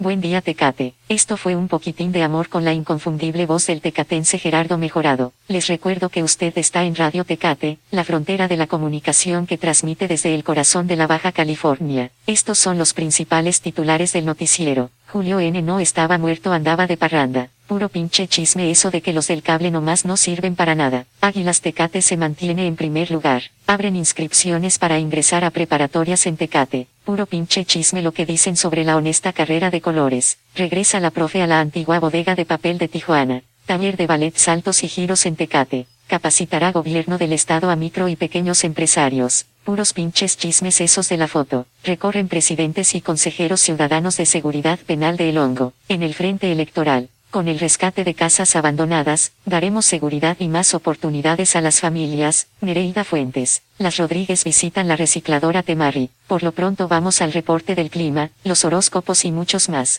Buen día Tecate. Esto fue un poquitín de amor con la inconfundible voz del tecatense Gerardo Mejorado. Les recuerdo que usted está en Radio Tecate, la frontera de la comunicación que transmite desde el corazón de la Baja California. Estos son los principales titulares del noticiero. Julio N. no estaba muerto, andaba de parranda. Puro pinche chisme eso de que los del cable nomás no sirven para nada. Águilas Tecate se mantiene en primer lugar. Abren inscripciones para ingresar a preparatorias en Tecate. Puro pinche chisme lo que dicen sobre la honesta carrera de colores. Regresa la profe a la antigua bodega de papel de Tijuana. Taller de ballet, saltos y giros en Tecate. Capacitará gobierno del estado a micro y pequeños empresarios. Puros pinches chismes esos de la foto. Recorren presidentes y consejeros ciudadanos de seguridad penal de El Hongo. En el frente electoral. Con el rescate de casas abandonadas, daremos seguridad y más oportunidades a las familias. Nereida Fuentes. Las Rodríguez visitan la recicladora Temarri. Por lo pronto vamos al reporte del clima, los horóscopos y muchos más.